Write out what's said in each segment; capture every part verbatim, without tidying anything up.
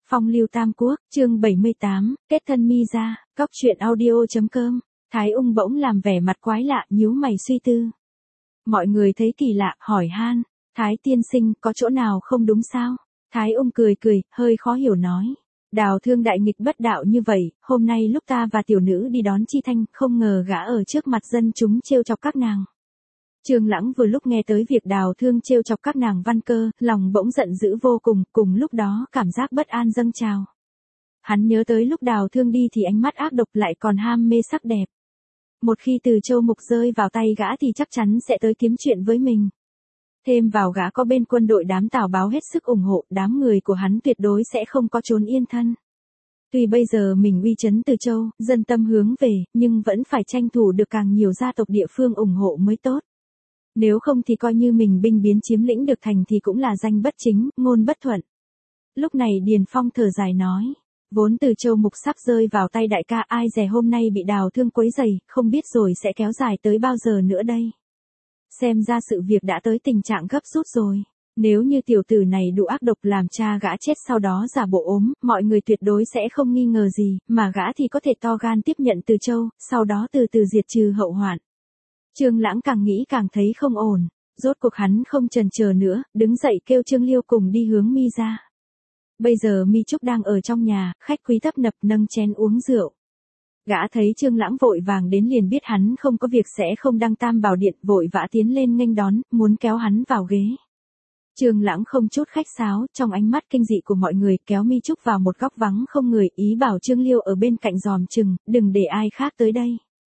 Phong lưu tam quốc, chương bảy mươi tám, kết thân mi ra, cóc truyện audio.com, Thái Ung bỗng làm vẻ mặt quái lạ, nhíu mày suy tư. Mọi người thấy kỳ lạ, hỏi han, Thái tiên sinh, có chỗ nào không đúng sao? Thái Ung cười cười, hơi khó hiểu nói. Đào Thương đại nghịch bất đạo như vậy, hôm nay lúc ta và tiểu nữ đi đón Chi Thanh, không ngờ gã ở trước mặt dân chúng trêu chọc các nàng. Trương Lãng vừa lúc nghe tới việc Đào Thương trêu chọc các nàng Văn Cơ, lòng bỗng giận dữ vô cùng, cùng lúc đó cảm giác bất an dâng trào. Hắn nhớ tới lúc Đào Thương đi thì ánh mắt ác độc lại còn ham mê sắc đẹp. Một khi Từ Châu Mục rơi vào tay gã thì chắc chắn sẽ tới kiếm chuyện với mình. Thêm vào gã có bên quân đội đám Tào Báo hết sức ủng hộ, đám người của hắn tuyệt đối sẽ không có trốn yên thân. Tuy bây giờ mình uy chấn Từ Châu, dân tâm hướng về, nhưng vẫn phải tranh thủ được càng nhiều gia tộc địa phương ủng hộ mới tốt. Nếu không thì coi như mình binh biến chiếm lĩnh được thành thì cũng là danh bất chính, ngôn bất thuận. Lúc này Điền Phong thở dài nói, vốn Từ Châu Mục sắp rơi vào tay đại ca, ai dè hôm nay bị Đào Thương quấy rầy, không biết rồi sẽ kéo dài tới bao giờ nữa đây. Xem ra sự việc đã tới tình trạng gấp rút rồi. Nếu như tiểu tử này đủ ác độc làm cha gã chết sau đó giả bộ ốm, mọi người tuyệt đối sẽ không nghi ngờ gì, mà gã thì có thể to gan tiếp nhận Từ Châu, sau đó từ từ diệt trừ hậu hoạn. Trương Lãng càng nghĩ càng thấy không ổn, rốt cuộc hắn không chần chờ nữa, đứng dậy kêu Trương Liêu cùng đi hướng Mi ra. Bây giờ Mi Trúc đang ở trong nhà, khách quý tấp nập nâng chén uống rượu. Gã thấy Trương Lãng vội vàng đến liền biết hắn không có việc sẽ không đăng tam bảo điện, vội vã tiến lên nghênh đón, muốn kéo hắn vào ghế. Trương Lãng không chút khách sáo, trong ánh mắt kinh dị của mọi người kéo Mi Trúc vào một góc vắng không người, ý bảo Trương Liêu ở bên cạnh giòm chừng, đừng để ai khác tới đây.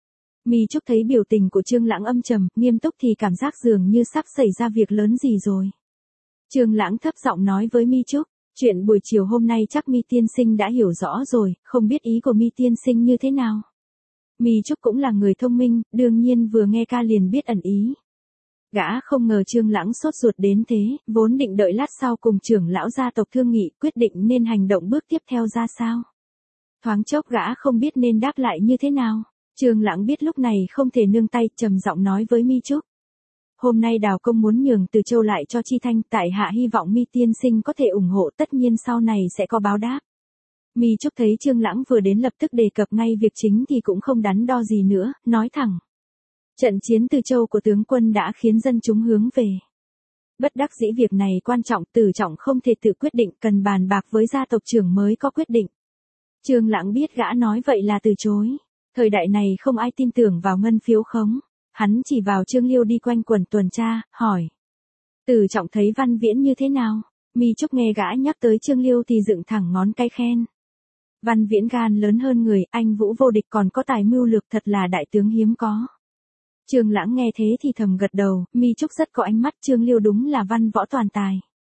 Mi Trúc thấy biểu tình của Trương Lãng âm trầm, nghiêm túc thì cảm giác dường như sắp xảy ra việc lớn gì rồi. Trương Lãng thấp giọng nói với Mi Trúc, chuyện buổi chiều hôm nay chắc Mi tiên sinh đã hiểu rõ rồi, không biết ý của Mi tiên sinh như thế nào. Mi Trúc cũng là người thông minh, đương nhiên vừa nghe ca liền biết ẩn ý. Gã không ngờ Trương Lãng sốt ruột đến thế, vốn định đợi lát sau cùng trưởng lão gia tộc thương nghị quyết định nên hành động bước tiếp theo ra sao. Thoáng chốc gã không biết nên đáp lại như thế nào. Trương Lãng biết lúc này không thể nương tay, trầm giọng nói với Mi Trúc. Hôm nay Đào công muốn nhường Từ Châu lại cho Chi Thanh, tại hạ hy vọng Mi tiên sinh có thể ủng hộ, tất nhiên sau này sẽ có báo đáp. Mi Trúc thấy Trương Lãng vừa đến lập tức đề cập ngay việc chính thì cũng không đắn đo gì nữa, nói thẳng. Trận chiến Từ Châu của tướng quân đã khiến dân chúng hướng về. Bất đắc dĩ việc này quan trọng, Tử Trọng không thể tự quyết định, cần bàn bạc với gia tộc trưởng mới có quyết định. Trương Lãng biết gã nói vậy là từ chối. Thời đại này không ai tin tưởng vào ngân phiếu khống. Hắn chỉ vào Trương Liêu đi quanh quần tuần tra, hỏi. Tử Trọng thấy Văn Viễn như thế nào? Mi Trúc nghe gã nhắc tới Trương Liêu thì dựng thẳng ngón cái khen. Văn Viễn gan lớn hơn người, anh vũ vô địch, còn có tài mưu lược, thật là đại tướng hiếm có. Trương Lãng nghe thế thì thầm gật đầu, Mi Trúc rất có ánh mắt, Trương Liêu đúng là văn võ toàn tài.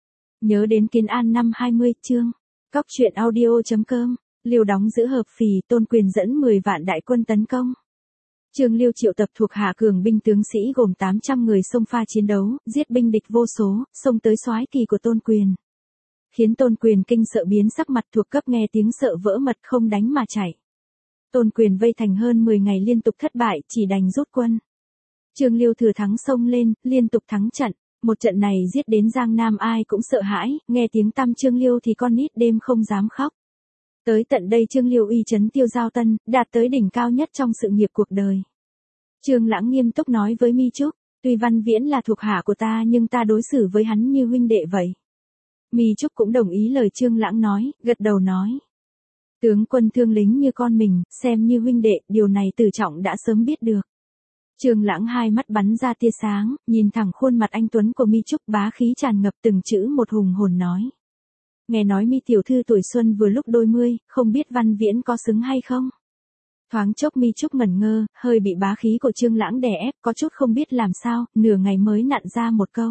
Nhớ đến Kiến An năm hai mươi, chương, cóc truyện audio.com. Liêu đóng giữ Hợp Phì, Tôn Quyền dẫn mười vạn đại quân tấn công. Trương Liêu triệu tập thuộc hạ cường binh tướng sĩ gồm tám trăm người xông pha chiến đấu, giết binh địch vô số, xông tới soái kỳ của Tôn Quyền. Khiến Tôn Quyền kinh sợ biến sắc mặt, thuộc cấp nghe tiếng sợ vỡ mật, không đánh mà chạy. Tôn Quyền vây thành hơn mười ngày liên tục thất bại, chỉ đành rút quân. Trương Liêu thừa thắng xông lên, liên tục thắng trận. Một trận này giết đến Giang Nam ai cũng sợ hãi, nghe tiếng tăm Trương Liêu thì con nít đêm không dám khóc. Tới tận đây Trương Liêu uy chấn Tiêu Giao Tân, đạt tới đỉnh cao nhất trong sự nghiệp cuộc đời. Trương Lãng nghiêm túc nói với Mi Trúc, tuy Văn Viễn là thuộc hạ của ta nhưng ta đối xử với hắn như huynh đệ vậy. Mi Trúc cũng đồng ý lời Trương Lãng nói, gật đầu nói. Tướng quân thương lính như con mình, xem như huynh đệ, điều này Tử Trọng đã sớm biết được. Trương Lãng hai mắt bắn ra tia sáng, nhìn thẳng khuôn mặt anh tuấn của Mi Trúc, bá khí tràn ngập, từng chữ một hùng hồn nói. Nghe nói Mi tiểu thư tuổi xuân vừa lúc đôi mươi, không biết Văn Viễn có xứng hay không? Thoáng chốc Mi Trúc ngẩn ngơ, hơi bị bá khí của Trương Lãng đè ép, có chút không biết làm sao, nửa ngày mới nặn ra một câu.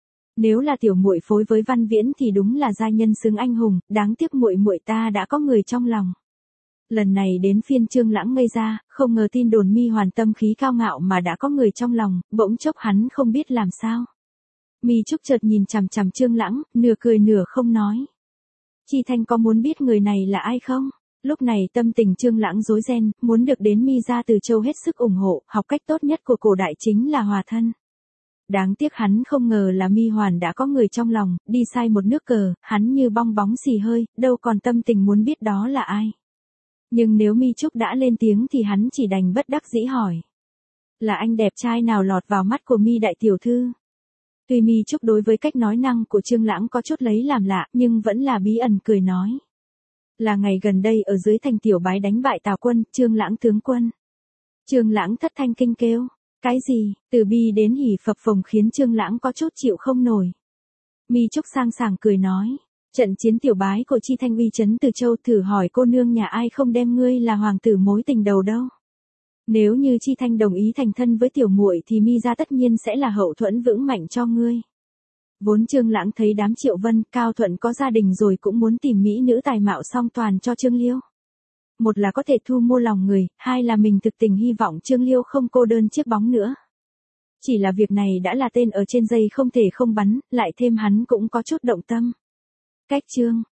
Nếu là tiểu muội phối với Văn Viễn thì đúng là gia nhân xứng anh hùng, đáng tiếc muội muội ta đã có người trong lòng. Lần này đến phiên Trương Lãng ngây ra, không ngờ tin đồn Mi hoàn tâm khí cao ngạo mà đã có người trong lòng, bỗng chốc hắn không biết làm sao. Mi Trúc chợt nhìn chằm chằm Trương Lãng, nửa cười nửa không nói. Chi Thanh có muốn biết người này là ai không? Lúc này tâm tình Trương Lãng rối ren, muốn được đến Mi ra Từ Châu hết sức ủng hộ, học cách tốt nhất của cổ đại chính là hòa thân. Đáng tiếc hắn không ngờ là Mi Hoàn đã có người trong lòng, đi sai một nước cờ, hắn như bong bóng xì hơi, đâu còn tâm tình muốn biết đó là ai. Nhưng nếu Mi Trúc đã lên tiếng thì hắn chỉ đành bất đắc dĩ hỏi. Là anh đẹp trai nào lọt vào mắt của Mi đại tiểu thư? Tuy Mi Trúc đối với cách nói năng của Trương Lãng có chút lấy làm lạ, nhưng vẫn là bí ẩn cười nói. Là ngày gần đây ở dưới thành tiểu bái đánh bại Tào quân, Trương Lãng tướng quân. Trương Lãng thất thanh kinh kêu. Cái gì? Từ bi đến hỉ phập phồng khiến Trương Lãng có chút chịu không nổi. Mi Trúc sang sảng cười nói. Trận chiến tiểu bái của Chi Thanh uy chấn Từ Châu, thử hỏi cô nương nhà ai không đem ngươi là hoàng tử mối tình đầu đâu. Nếu như Chi Thanh đồng ý thành thân với tiểu muội thì Mi gia tất nhiên sẽ là hậu thuẫn vững mạnh cho ngươi. Vốn Trương Lãng thấy đám Triệu Vân, Cao Thuận có gia đình rồi cũng muốn tìm mỹ nữ tài mạo song toàn cho Trương Liêu. Một là có thể thu mua lòng người, hai là mình thực tình hy vọng Trương Liêu không cô đơn chiếc bóng nữa. Chỉ là việc này đã là tên ở trên dây không thể không bắn, lại thêm hắn cũng có chút động tâm. Cách Trương